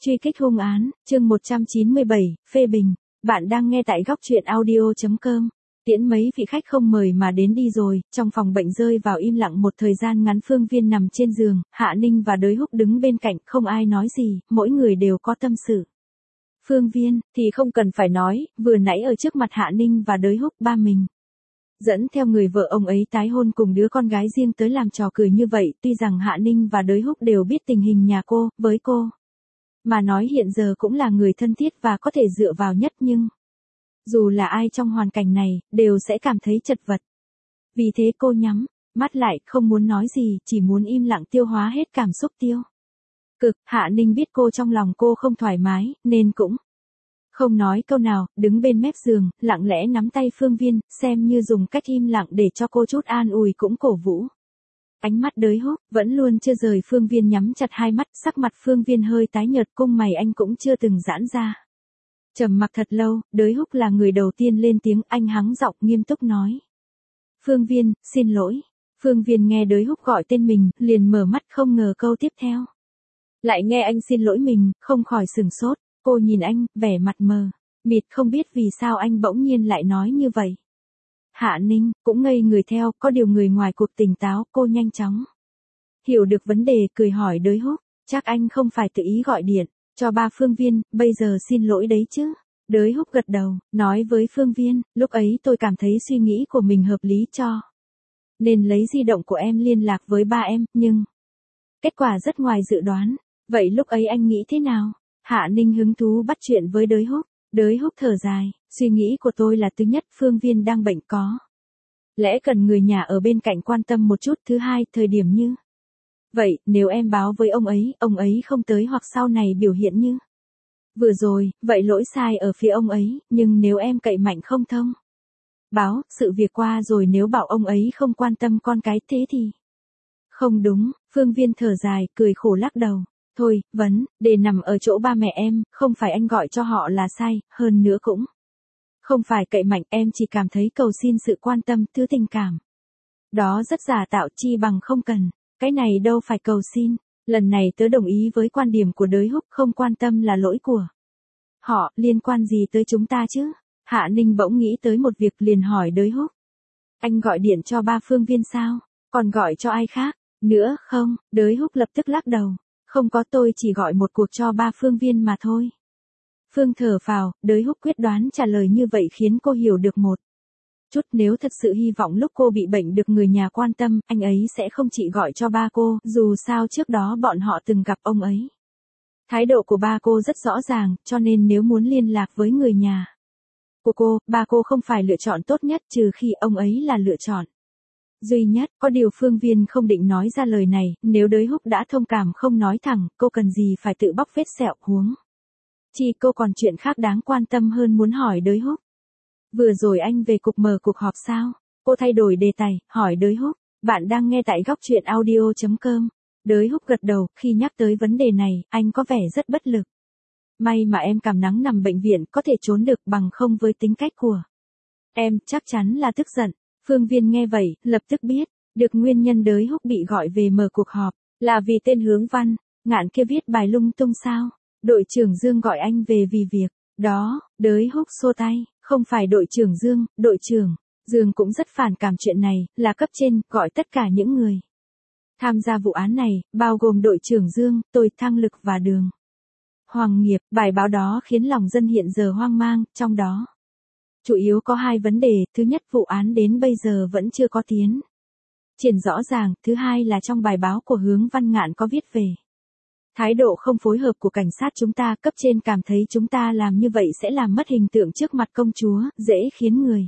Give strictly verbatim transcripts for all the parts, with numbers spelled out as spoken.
Truy kích hung án, chương một trăm chín mươi bảy, phê bình. Bạn đang nghe tại góc truyện audio chấm com. Tiễn mấy vị khách không mời mà đến đi rồi, trong phòng bệnh rơi vào im lặng một thời gian ngắn. Phương Viên nằm trên giường, Hạ Ninh và Đới Húc đứng bên cạnh, không ai nói gì, mỗi người đều có tâm sự. Phương Viên, thì không cần phải nói, vừa nãy ở trước mặt Hạ Ninh và Đới Húc ba mình. Dẫn theo người vợ ông ấy tái hôn cùng đứa con gái riêng tới làm trò cười như vậy, tuy rằng Hạ Ninh và Đới Húc đều biết tình hình nhà cô, với cô mà nói hiện giờ cũng là người thân thiết và có thể dựa vào nhất, nhưng dù là ai trong hoàn cảnh này, đều sẽ cảm thấy chật vật. Vì thế cô nhắm mắt lại, không muốn nói gì, chỉ muốn im lặng tiêu hóa hết cảm xúc tiêu cực. Hạ Ninh biết cô trong lòng cô không thoải mái, nên cũng không nói câu nào, đứng bên mép giường, lặng lẽ nắm tay Phương Viên, xem như dùng cách im lặng để cho cô chút an ủi cũng cổ vũ. Ánh mắt Đới Húc vẫn luôn chưa rời Phương Viên, nhắm chặt hai mắt, sắc mặt Phương Viên hơi tái nhợt, cung mày anh cũng chưa từng giãn ra. Trầm mặc thật lâu, Đới Húc là người đầu tiên lên tiếng, anh hắng giọng nghiêm túc nói. Phương Viên, xin lỗi. Phương Viên nghe Đới Húc gọi tên mình, liền mở mắt, không ngờ câu tiếp theo lại nghe anh xin lỗi mình, không khỏi sửng sốt. Cô nhìn anh, vẻ mặt mờ mịt, không biết vì sao anh bỗng nhiên lại nói như vậy. Hạ Ninh cũng ngây người theo, có điều người ngoài cuộc tỉnh táo, cô nhanh chóng hiểu được vấn đề, cười hỏi Đới Húc, chắc anh không phải tự ý gọi điện cho ba Phương Viên, bây giờ xin lỗi đấy chứ? Đới Húc gật đầu, nói với Phương Viên, lúc ấy tôi cảm thấy suy nghĩ của mình hợp lý cho nên lấy di động của em liên lạc với ba em, nhưng kết quả rất ngoài dự đoán. Vậy lúc ấy anh nghĩ thế nào? Hạ Ninh hứng thú bắt chuyện với Đới Húc. Đới Húc thở dài, suy nghĩ của tôi là thứ nhất, Phương Viên đang bệnh có lẽ cần người nhà ở bên cạnh quan tâm một chút, thứ hai, thời điểm như vậy, nếu em báo với ông ấy, ông ấy không tới hoặc sau này biểu hiện như vừa rồi, vậy lỗi sai ở phía ông ấy, nhưng nếu em cậy mạnh không thông báo, sự việc qua rồi, nếu bảo ông ấy không quan tâm con cái, thế thì không đúng. Phương Viên thở dài, cười khổ lắc đầu. Thôi, vấn đề nằm ở chỗ ba mẹ em, không phải anh gọi cho họ là sai, hơn nữa cũng không phải cậy mạnh, em chỉ cảm thấy cầu xin sự quan tâm, thứ tình cảm đó rất giả tạo, chi bằng không cần. Cái này đâu phải cầu xin. Lần này tớ đồng ý với quan điểm của Đới Húc, không quan tâm là lỗi của họ, liên quan gì tới chúng ta chứ? Hạ Ninh bỗng nghĩ tới một việc, liền hỏi Đới Húc, anh gọi điện cho ba Phương Viên sao? Còn gọi cho ai khác nữa không? Đới Húc lập tức lắc đầu. Không có, tôi chỉ gọi một cuộc cho ba Phương Viên mà thôi. Phương thở phào, Đới Húc quyết đoán trả lời như vậy khiến cô hiểu được một chút, nếu thật sự hy vọng lúc cô bị bệnh được người nhà quan tâm, anh ấy sẽ không chỉ gọi cho ba cô, dù sao trước đó bọn họ từng gặp ông ấy. Thái độ của ba cô rất rõ ràng, cho nên nếu muốn liên lạc với người nhà của cô, ba cô không phải lựa chọn tốt nhất, trừ khi ông ấy là lựa chọn duy nhất. Có điều Phương Viên không định nói ra lời này, nếu Đới Húc đã thông cảm không nói thẳng, cô cần gì phải tự bóc vết sẹo, huống chi cô còn chuyện khác đáng quan tâm hơn muốn hỏi Đới Húc. Vừa rồi anh về cục mở cuộc họp sao? Cô thay đổi đề tài, hỏi Đới Húc. Bạn đang nghe tại góc truyện audio chấm com. Đới Húc gật đầu, khi nhắc tới vấn đề này, anh có vẻ rất bất lực. May mà em cảm nắng nằm bệnh viện, có thể trốn được, bằng không với tính cách của em, chắc chắn là tức giận. Phương Viên nghe vậy, lập tức biết được nguyên nhân Đới Húc bị gọi về mở cuộc họp là vì tên Hướng Văn Ngạn kia viết bài lung tung sao? Đội trưởng Dương gọi anh về vì việc đó. Đới Húc xua tay, không phải đội trưởng Dương, đội trưởng Dương cũng rất phản cảm chuyện này, là cấp trên gọi tất cả những người tham gia vụ án này, bao gồm đội trưởng Dương, tôi, Thăng Lực và Đường Hoàng Nghiệp. Bài báo đó khiến lòng dân hiện giờ hoang mang, trong đó chủ yếu có hai vấn đề, thứ nhất, vụ án đến bây giờ vẫn chưa có tiến triển rõ ràng, thứ hai là trong bài báo của Hướng Văn Ngạn có viết về thái độ không phối hợp của cảnh sát chúng ta, cấp trên cảm thấy chúng ta làm như vậy sẽ làm mất hình tượng trước mặt công chúa, dễ khiến người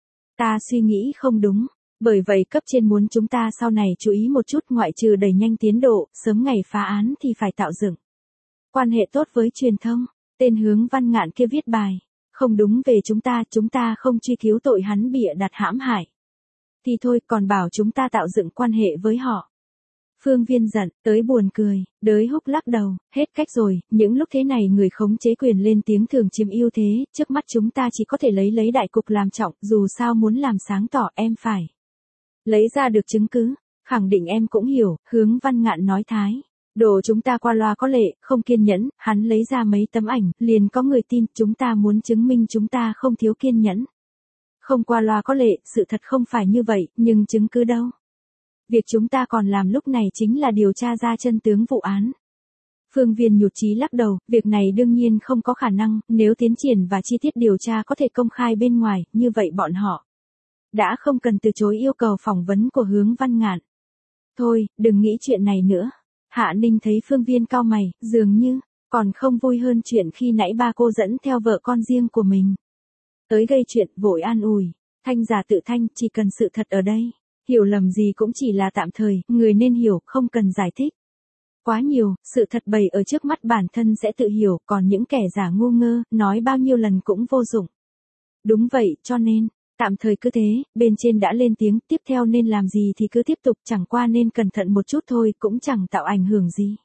ta suy nghĩ không đúng. Bởi vậy cấp trên muốn chúng ta sau này chú ý một chút, ngoại trừ đẩy nhanh tiến độ, sớm ngày phá án thì phải tạo dựng quan hệ tốt với truyền thông. Tên Hướng Văn Ngạn kia viết bài không đúng về chúng ta, chúng ta không truy cứu tội hắn bịa đặt hãm hại thì thôi, còn bảo chúng ta tạo dựng quan hệ với họ. Phương Viên giận tới buồn cười. Đới Húc lắc đầu, hết cách rồi, những lúc thế này người khống chế quyền lên tiếng thường chiếm ưu thế, trước mắt chúng ta chỉ có thể lấy lấy đại cục làm trọng, dù sao muốn làm sáng tỏ em phải lấy ra được chứng cứ. Khẳng định em cũng hiểu, Hướng Văn Ngạn nói thái Đồ chúng ta qua loa có lệ, không kiên nhẫn, hắn lấy ra mấy tấm ảnh, liền có người tin, chúng ta muốn chứng minh chúng ta không thiếu kiên nhẫn. Không qua loa có lệ, sự thật không phải như vậy, nhưng chứng cứ đâu? Việc chúng ta còn làm lúc này chính là điều tra ra chân tướng vụ án. Phương Viên nhụt chí lắc đầu, việc này đương nhiên không có khả năng, nếu tiến triển và chi tiết điều tra có thể công khai bên ngoài, như vậy bọn họ đã không cần từ chối yêu cầu phỏng vấn của Hướng Văn Ngạn. Thôi, đừng nghĩ chuyện này nữa. Hạ Ninh thấy Phương Viên cau mày, dường như còn không vui hơn chuyện khi nãy ba cô dẫn theo vợ con riêng của mình tới gây chuyện, vội an ủi. Thanh giả tự thanh, chỉ cần sự thật ở đây. Hiểu lầm gì cũng chỉ là tạm thời, người nên hiểu, không cần giải thích quá nhiều, sự thật bày ở trước mắt bản thân sẽ tự hiểu, còn những kẻ giả ngu ngơ, nói bao nhiêu lần cũng vô dụng. Đúng vậy, cho nên, tạm thời cứ thế, bên trên đã lên tiếng, tiếp theo nên làm gì thì cứ tiếp tục, chẳng qua nên cẩn thận một chút thôi, cũng chẳng tạo ảnh hưởng gì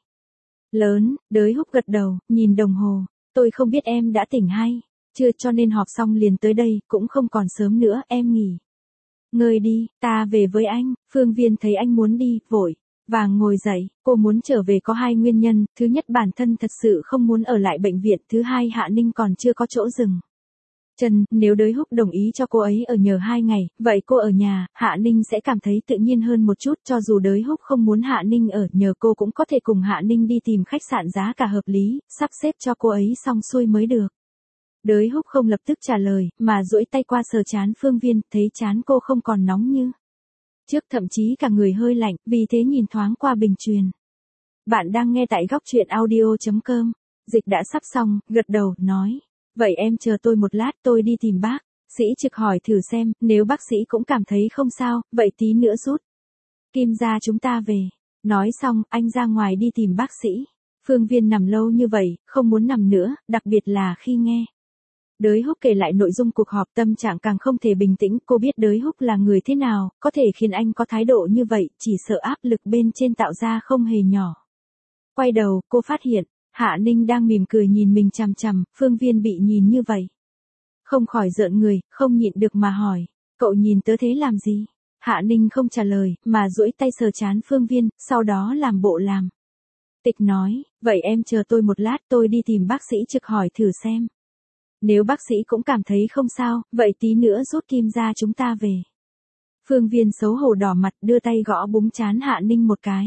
lớn. Đới Húc gật đầu, nhìn đồng hồ, tôi không biết em đã tỉnh hay chưa, cho nên họp xong liền tới đây, cũng không còn sớm nữa, em nghỉ ngơi đi, ta về với anh. Phương Viên thấy anh muốn đi, vội vàng ngồi dậy. Cô muốn trở về có hai nguyên nhân, thứ nhất bản thân thật sự không muốn ở lại bệnh viện, thứ hai Hạ Ninh còn chưa có chỗ dừng chân, nếu Đới Húc đồng ý cho cô ấy ở nhờ hai ngày, vậy cô ở nhà, Hạ Ninh sẽ cảm thấy tự nhiên hơn một chút, cho dù Đới Húc không muốn Hạ Ninh ở nhờ cô cũng có thể cùng Hạ Ninh đi tìm khách sạn giá cả hợp lý, sắp xếp cho cô ấy xong xuôi mới được. Đới Húc không lập tức trả lời, mà duỗi tay qua sờ trán Phương Viên, thấy trán cô không còn nóng như trước, thậm chí cả người hơi lạnh, vì thế nhìn thoáng qua bình truyền. Bạn đang nghe tại góc truyện audio chấm com. Dịch đã sắp xong, gật đầu, nói. Vậy em chờ tôi một lát, tôi đi tìm bác sĩ trực hỏi thử xem, nếu bác sĩ cũng cảm thấy không sao, vậy tí nữa rút kim ra chúng ta về. Nói xong, anh ra ngoài đi tìm bác sĩ. Phương Viên nằm lâu như vậy, không muốn nằm nữa, đặc biệt là khi nghe Đới Húc kể lại nội dung cuộc họp, tâm trạng càng không thể bình tĩnh, cô biết Đới Húc là người thế nào, có thể khiến anh có thái độ như vậy, chỉ sợ áp lực bên trên tạo ra không hề nhỏ. Quay đầu, cô phát hiện, Hạ Ninh đang mỉm cười nhìn mình chằm chằm, Phương Viên bị nhìn như vậy. Không khỏi rợn người, không nhịn được mà hỏi, cậu nhìn tớ thế làm gì? Hạ Ninh không trả lời, mà duỗi tay sờ trán Phương Viên, sau đó làm bộ làm tịch nói, vậy em chờ tôi một lát, tôi đi tìm bác sĩ trực hỏi thử xem. Nếu bác sĩ cũng cảm thấy không sao, vậy tí nữa rút kim ra chúng ta về. Phương Viên xấu hổ đỏ mặt, đưa tay gõ búng trán Hạ Ninh một cái.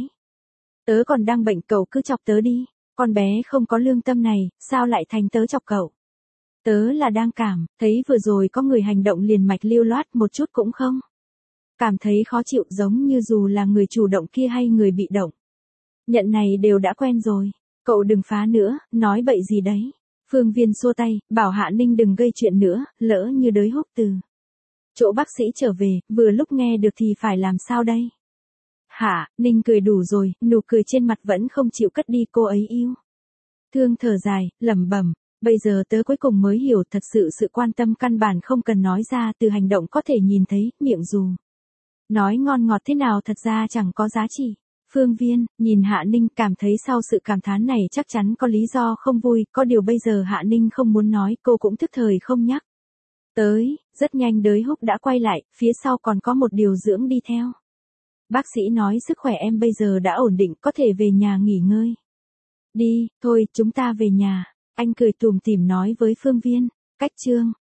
Tớ còn đang bệnh, cậu cứ chọc tớ đi. Con bé không có lương tâm này, sao lại thành tớ chọc cậu? Tớ là đang cảm, thấy vừa rồi có người hành động liền mạch lưu loát một chút cũng không cảm thấy khó chịu, giống như dù là người chủ động kia hay người bị động. Nhận này đều đã quen rồi. Cậu đừng phá nữa, nói bậy gì đấy. Phương Viên xua tay, bảo Hạ Ninh đừng gây chuyện nữa, lỡ như Đới Húc từ chỗ bác sĩ trở về, vừa lúc nghe được thì phải làm sao đây? Hạ Ninh cười đủ rồi, nụ cười trên mặt vẫn không chịu cất đi, cô ấy yêu thương thở dài, lẩm bẩm, bây giờ tớ cuối cùng mới hiểu, thật sự sự quan tâm căn bản không cần nói ra, từ hành động có thể nhìn thấy, miệng dù nói ngon ngọt thế nào thật ra chẳng có giá trị. Phương Viên nhìn Hạ Ninh, cảm thấy sau sự cảm thán này chắc chắn có lý do không vui, có điều bây giờ Hạ Ninh không muốn nói, cô cũng thức thời không nhắc tới. Rất nhanh Đới Húc đã quay lại, phía sau còn có một điều dưỡng đi theo. Bác sĩ nói sức khỏe em bây giờ đã ổn định, có thể về nhà nghỉ ngơi. Đi, thôi, chúng ta về nhà. Anh cười tủm tỉm nói với Phương Viên. Cách chương